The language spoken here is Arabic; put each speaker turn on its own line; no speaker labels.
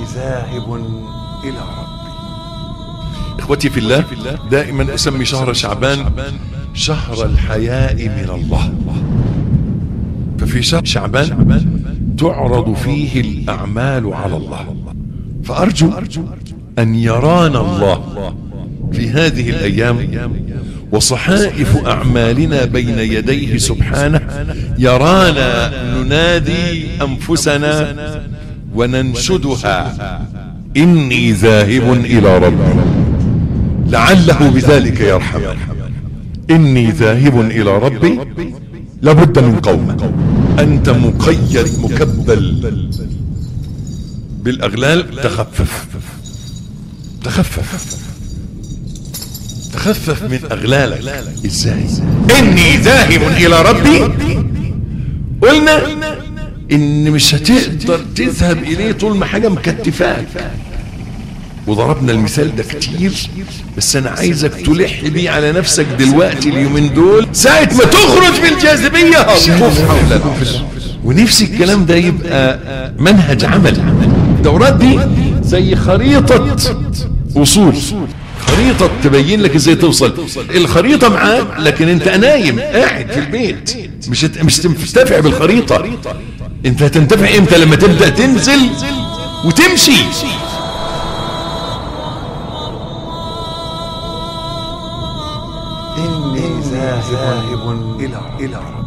ذاهب إلى ربي.
إخوتي في الله، دائما أسمي شهر شعبان شهر الحياء من الله. ففي شهر شعبان تعرض فيه الأعمال على الله، فأرجو أن يرانا الله في هذه الأيام وصحائف أعمالنا بين يديه سبحانه، يرانا ننادي أنفسنا وننشدها: إني ذاهب إلى ربي، لعله بذلك يرحمنا. إني ذاهب إلى ربي. لابد من قوم. أنت مقيد مكبل بالأغلال، تخفف تخفف تخفف من أغلالك. إزاي؟ إني ذاهب إلى ربي. قلنا إن مش هتقدر تذهب إليه طول ما حاجة مكتفاك، وضربنا المثال ده كتير، بس أنا عايزك تلح بيه على نفسك دلوقتي اليومين دول. ساعة ما تخرج بالجاذبية هتطوف حول الأرض. ونفسي الكلام ده يبقى منهج عمل. الدورات دي زي خريطة وصول، خريطة تبين لك ازاي توصل. الخريطة معاك لكن انت نايم قاعد في البيت، مش تنتفع بالخريطة. انت هتنتفع امتى؟ لما تبدأ تنزل وتمشي.
إني ذاهب إلى ربي.